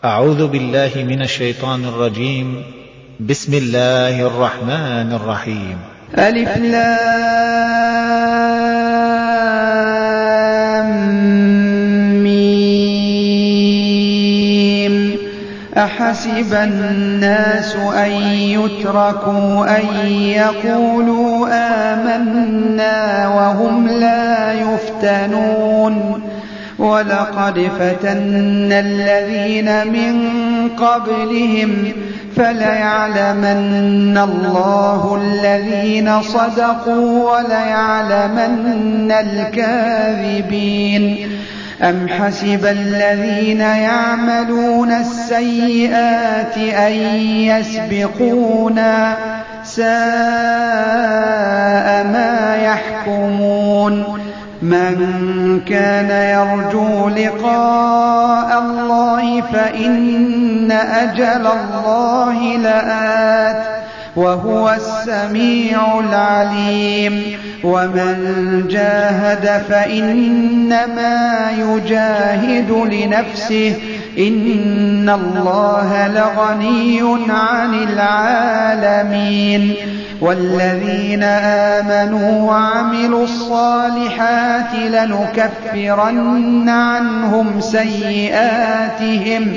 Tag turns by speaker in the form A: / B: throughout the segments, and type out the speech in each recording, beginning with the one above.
A: أعوذ بالله من الشيطان الرجيم. بسم الله الرحمن الرحيم.
B: ألف لام ميم. أحسب الناس أن يتركوا أن يقولوا آمنا وهم لا يفتنون ولقد فتنا الذين من قبلهم فليعلمن الله الذين صدقوا وليعلمن الكاذبين. أم حسب الذين يعملون السيئات أن يسبقونا ساء ما يحكمون. من كان يرجو لقاء الله فإن أجل الله لآت وهو السميع العليم. ومن جاهد فإنما يجاهد لنفسه إن الله لغني عن العالمين. والذين آمنوا وعملوا الصالحات لنكفرن عنهم سيئاتهم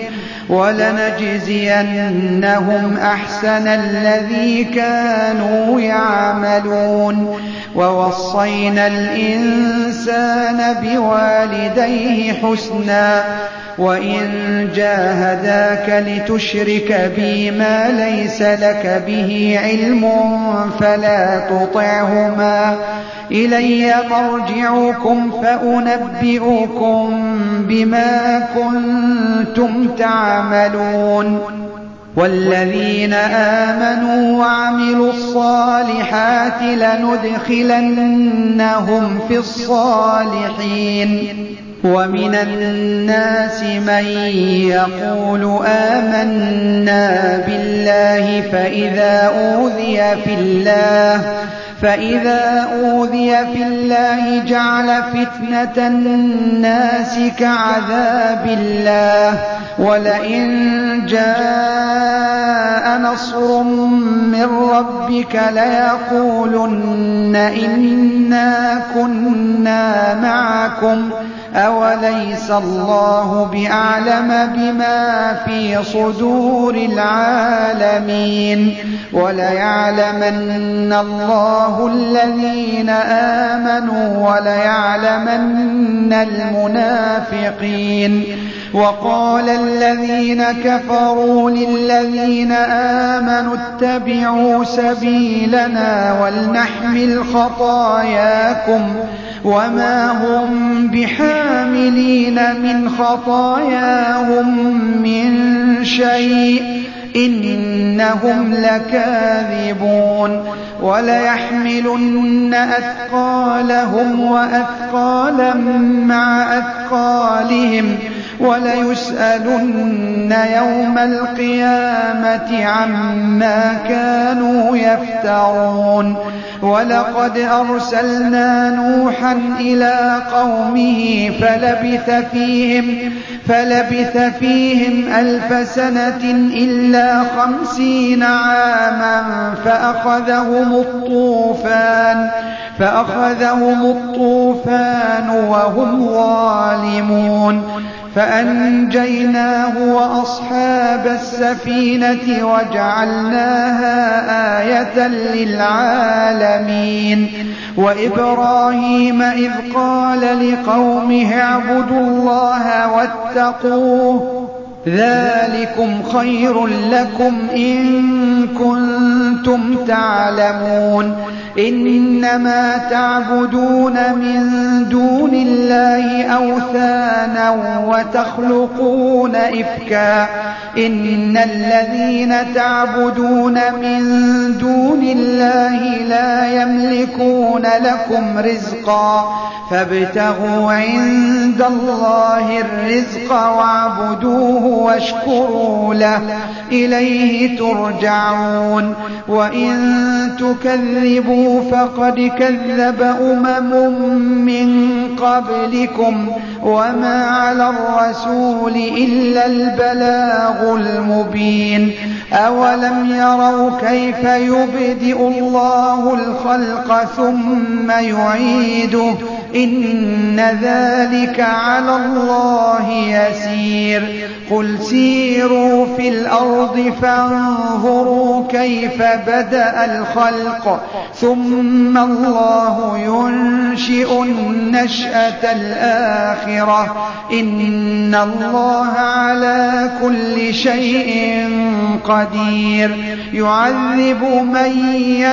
B: ولنجزينهم أحسن الذي كانوا يعملون. ووصينا الإنسان بوالديه حسنا وإن جاهداك لتشرك بي ما ليس لك به علم فلا تطعهما إلي مرجعكم فأنبئكم بما كنتم تعملون. والذين آمنوا وعملوا الصالحات لندخلنهم في الصالحين. ومن الناس من يقول آمنا بالله فإذا أوذي في الله جعل فتنة الناس كعذاب الله ولئن جاء نصر من ربك ليقولن إنا كنا معكم أوليس الله بأعلم بما في صدور العالمين. وليعلمن الله الذين آمنوا وليعلمن المنافقين. وقال الذين كفروا للذين آمنوا اتبعوا سبيلنا ولنحمل خطاياكم وما هم بحاملين من خطاياهم من شيء إنهم لكاذبون. وليحملن أثقالهم وأثقالا مع أثقالهم وليسألن يوم القيامة عما كانوا يفترون. ولقد أرسلنا نوحا إلى قومه فلبث فيهم 1000 سنة إلا 50 عاما فأخذهم الطوفان وهم ظالمون فأنجيناه وأصحاب السفينة وجعلناها آية للعالمين. وإبراهيم إذ قال لقومه اعبدوا الله واتقوه ذلكم خير لكم إن كنتم تعلمون. إنما تعبدون من دون الله أوثانا وتخلقون إن الذين تعبدون من دون الله لا يملكون لكم رزقا فابتغوا عند الله الرزق واعبدوه واشكروا له إليه ترجعون وإن تكذبوا فقد كذب من قبلكم وما على الرسول إلا البلاغ المبين أولم يروا كيف يبدئ الله الخلق ثم يعيده إن ذلك على الله يسير قل سيروا في الأرض فانظروا كيف بدأ الخلق ثم الله ينشئ النشأة الآخرة إن الله على كل شيء قدير يعذب من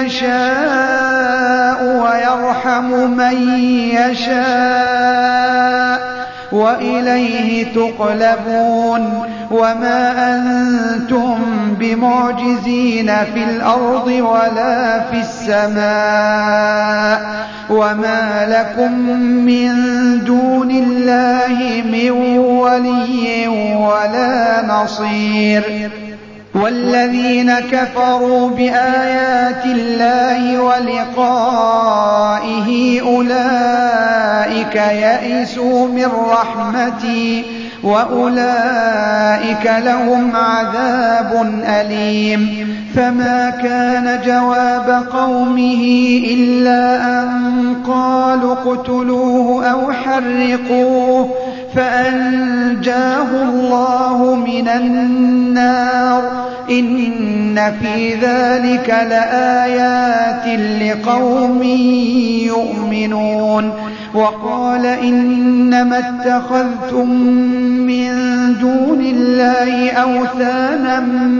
B: يشاء ويرحم من يشاء وإليه تقلبون وما أنتم بمعجزين في الأرض ولا في السماء وما لكم من دون الله من ولي ولا نصير والذين كفروا بآيات الله ولقائه أولئك يئسوا من رحمتي وأولئك لهم عذاب أليم فما كان جواب قومه إلا أن قالوا اقتلوه أو حرقوه فأنجاه الله من النار إن في ذلك لآيات لقوم يؤمنون وقال إنما اتخذتم من دون الله أوثانا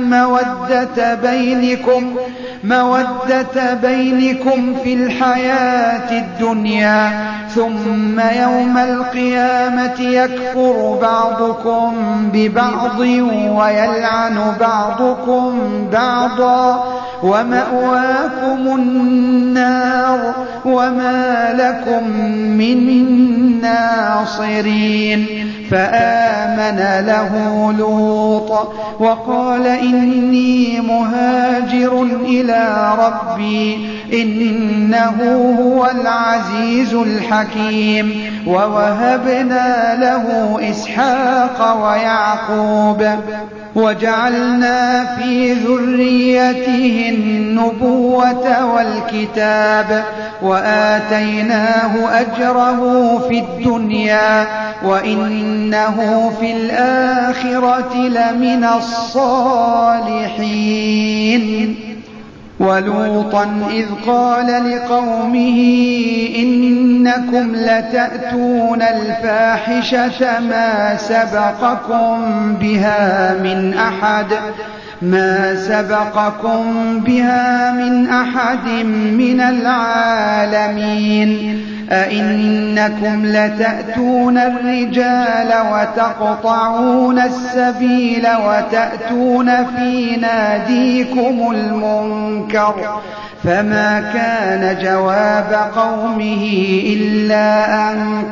B: مودة بينكم في الحياة الدنيا ثم يوم القيامة يكفر بعضكم ببعض ويلعن بعضكم بعضا ومأواكم النار وما لكم من ناصرين فآمن له لوط وقال إني مهاجر إلى ربي إنه هو العزيز الحكيم ووهبنا له إسحاق ويعقوب وجعلنا في ذريته النبوة والكتاب وآتيناه أجره في الدنيا وإنه في الآخرة لمن الصالحين ولوطا إذ قال لقومه إنكم لتأتون الفاحشة ما سبقكم بها من أحد من العالمين أئنكم لتأتون الرجال وتقطعون السبيل وتأتون في ناديكم المنكر فما كان جواب قومه إلا أن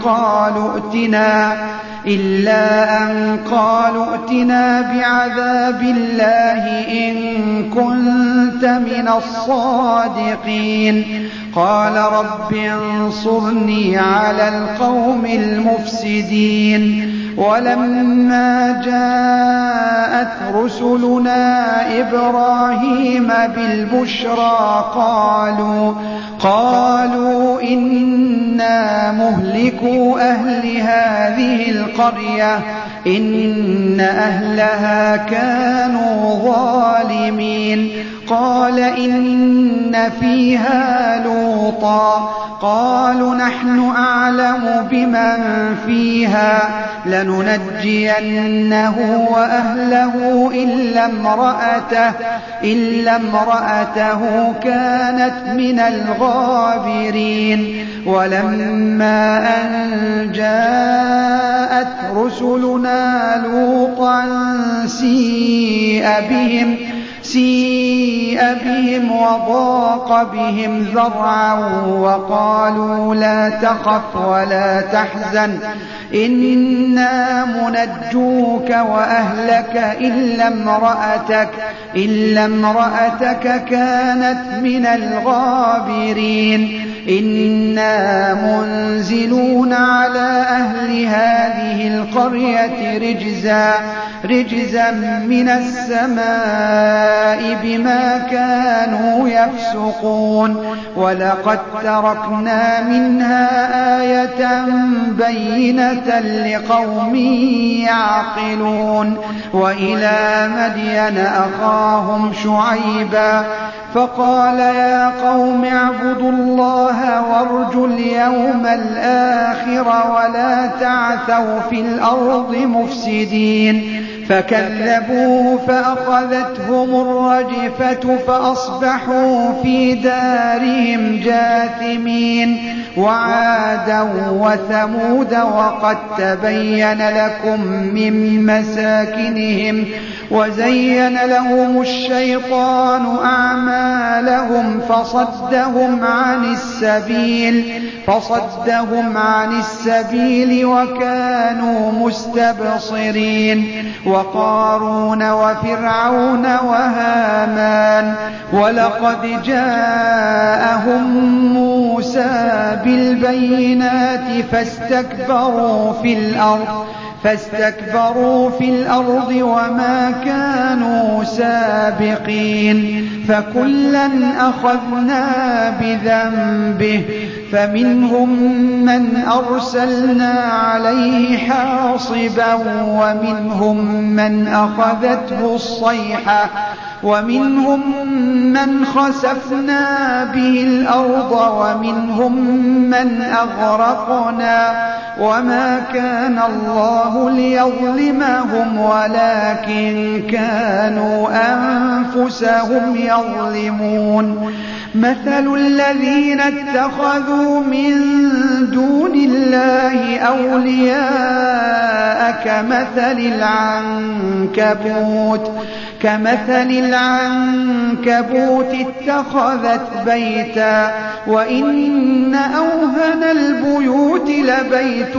B: قالوا ائتنا بعذاب الله إن كنت من الصادقين قال رب انصرني على القوم المفسدين ولما جاءت رسلنا إبراهيم بالبشرى قالوا إنا مهلكو أهل هذه القرية إن أهلها كانوا ظالمين قال إن فيها لوطا قالوا نحن أعلم بمن فيها لننجينه وأهله إلا امرأته كانت من الغابرين ولما أن جاءت رسلنا لوطا سيء بهم وضاق بهم ذرعا وقالوا لا تخف ولا تحزن إنا منجوك وأهلك إلا امرأتك كانت من الغابرين إنا منزلون على أهل هذه القرية رجزا من السماء بما كانوا يفسقون ولقد تركنا منها آية بينة لقوم يعقلون وإلى مدين أخاهم شعيبا فقال يا قوم اعبدوا الله وارجوا اليوم الآخر ولا تعثوا في الأرض مفسدين فكذبوه فأخذتهم الرجفة فأصبحوا في دارهم جاثمين وعادا وثمود وقد تبين لكم من مساكنهم وزين لهم الشيطان أعمالهم فصدهم عن السبيل وكانوا مستبصرين وقارون وفرعون وهامان ولقد جاءهم موسى بالبينات فاستكبروا في الأرض وما كانوا سابقين فكلا أخذنا بذنبه فمنهم من أرسلنا عليه حاصبا ومنهم من أخذته الصيحة ومنهم من خسفنا به الأرض ومنهم من أغرقنا وما كان الله ليظلمهم ولكن كانوا أنفسهم يظلمون مثل الذين اتخذوا من دون الله أولياء كمثل العنكبوت اتخذت بيتا وإن أوهن البيوت لبيت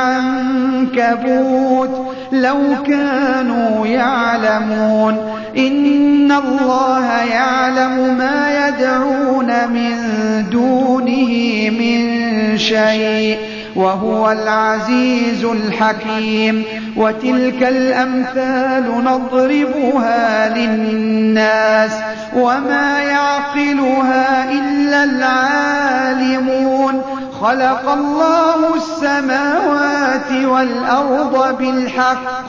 B: العنكبوت لو كانوا يعلمون إن الله يعلم ما يدعون من دونه من شيء وهو العزيز الحكيم وتلك الأمثال نضربها للناس وما يعقلها إلا العالمون خلق الله السماوات والأرض بالحق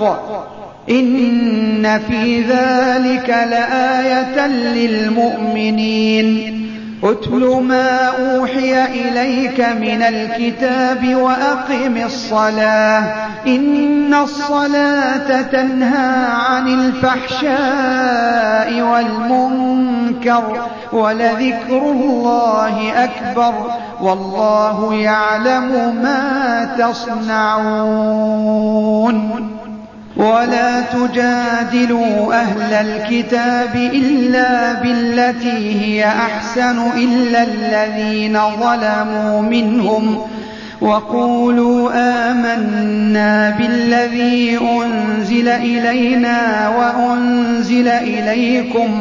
B: إن في ذلك لآية للمؤمنين اتل ما أوحي إليك من الكتاب وأقم الصلاة إن الصلاة تنهى عن الفحشاء والمنكر ولذكر الله أكبر والله يعلم ما تصنعون ولا تجادلوا أهل الكتاب إلا بالتي هي أحسن إلا الذين ظلموا منهم وقولوا آمنا بالذي أنزل إلينا وأنزل إليكم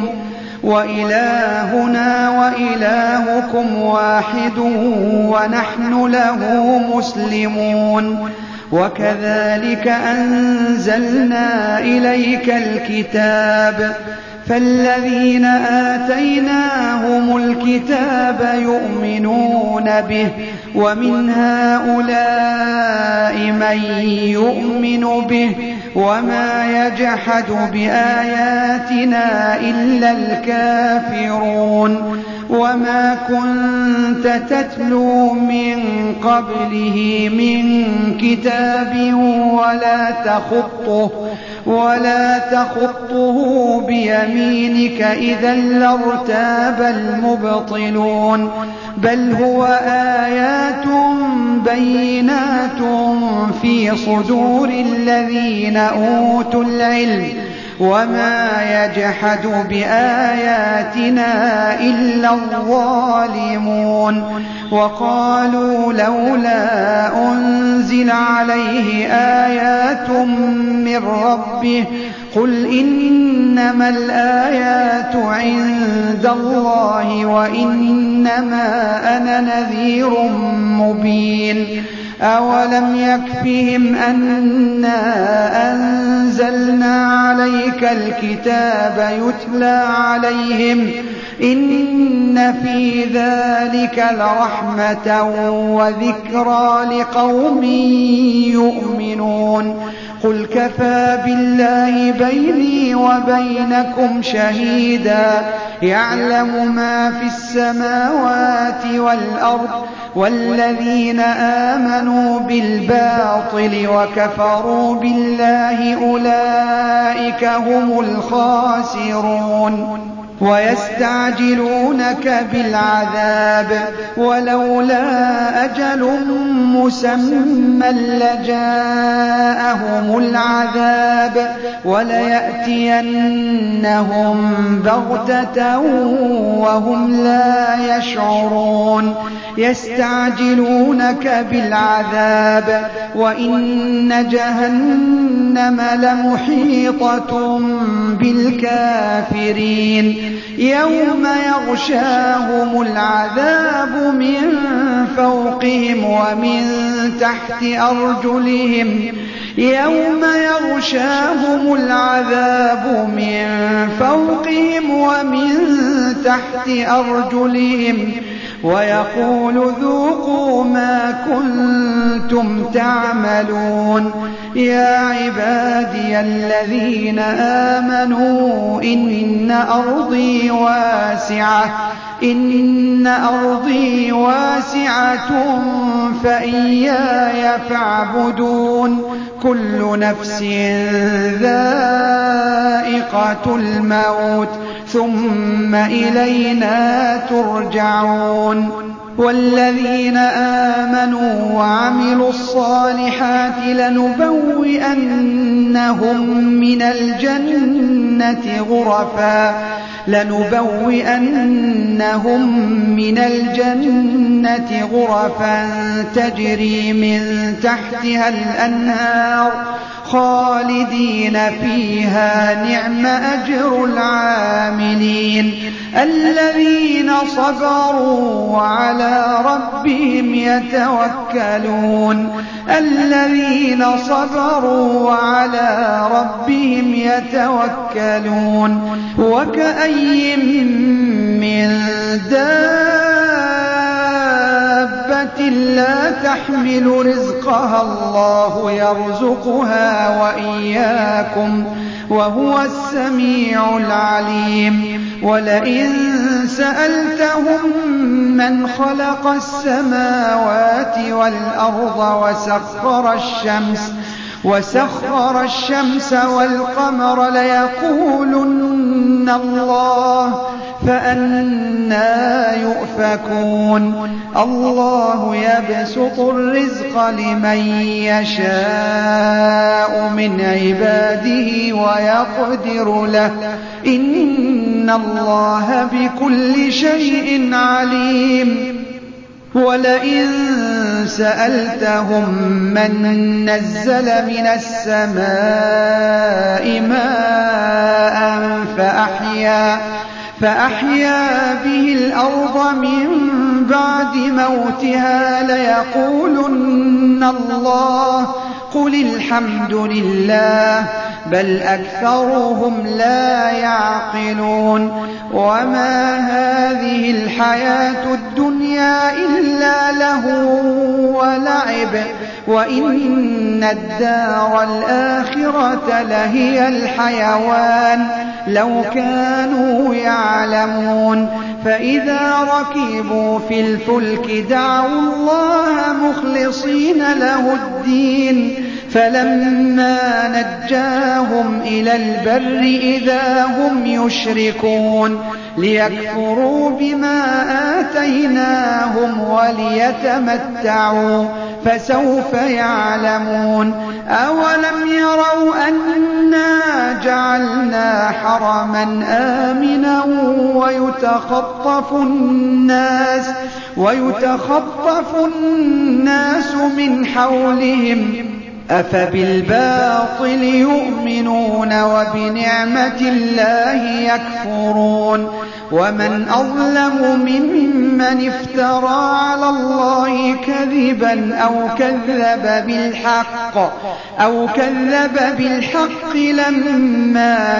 B: وإلهنا وإلهكم واحد ونحن له مسلمون وكذلك أنزلنا إليك الكتاب فالذين آتيناهم الكتاب يؤمنون به ومن هؤلاء من يؤمن به وما يجحد بآياتنا إلا الكافرون وما كنت تتلو من قبله من كتاب ولا تخطه بيمينك إذا لارتاب المبطلون بل هو آيات بينات في صدور الذين أوتوا العلم وما يجحد بآياتنا إلا الظالمون وقالوا لولا أنزل عليه آيات من ربه قل إنما الآيات عند الله وإنما أنا نذير مبين أولم يكفهم أنا أنزلنا عليك الكتاب يتلى عليهم إن في ذلك لرحمة وذكرى لقوم يؤمنون قل كفى بالله بيني وبينكم شهيدا يعلم ما في السماوات والأرض والذين آمنوا بالباطل وكفروا بالله أولئك هم الخاسرون ويستعجلونك بالعذاب ولولا أجل مسمى لجاءهم العذاب وليأتينهم بغتة وهم لا يشعرون يستعجلونك بالعذاب وإن جهنم لمحيطة بالكافرين يوم يغشاهم العذاب من فوقهم ومن تحت أرجلهم يوم يغشاهم العذاب من فوقهم ومن تحت أرجلهم ويقول ذوقوا ما كنتم تعملون يا عبادي الذين آمنوا إن أرضي واسعة فإياي فاعبدون كل نفس ذائقة الموت ثم إلينا ترجعون والذين آمنوا وعملوا الصالحات لنبوئنهم من الجنة غرفا تجري من تحتها الأنهار خالدين فيها نعم أجر العاملين الذين صبروا وعلى ربهم يتوكلون وكأي من دابة لا تحمل رزقها الله يرزقها وإياكم وهو السميع العليم ولئن سألتهم من خلق السماوات والأرض وسخر الشمس والقمر ليقولن الله فأنى يؤفكون الله يبسط الرزق لمن يشاء من عباده ويقدر له إن الله بكل شيء عليم ولئن سألتهم من نزل من السماء ماء فأحيا به الأرض من بعد موتها ليقولن الله قل الحمد لله بل أكثرهم لا يعقلون وما هذه الحياة الدنيا إلا لهو ولعب وإن الدار الآخرة لهي الحيوان لو كانوا يعلمون فإذا ركبوا في الفلك دعوا الله مخلصين له الدين فلما نجاهم إلى البر إذا هم يشركون ليكفروا بما آتيناهم وليتمتعوا فسوف يعلمون أولم يروا أنا جعلنا جعلنا حرما آمنا ويتخطف الناس من حولهم أفبالباطل يؤمنون وبنعمة الله يكفرون ومن أظلم ممن افترى على الله كذبا أو كذب بالحق لما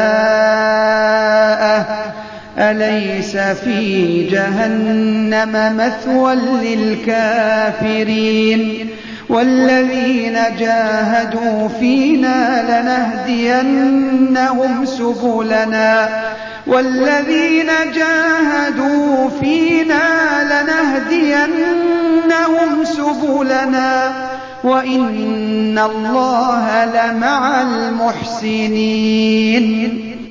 B: جاءه أليس في جهنم مثوى للكافرين والذين جاهدوا فينا لنهدينهم سبلنا وإن الله لمع المحسنين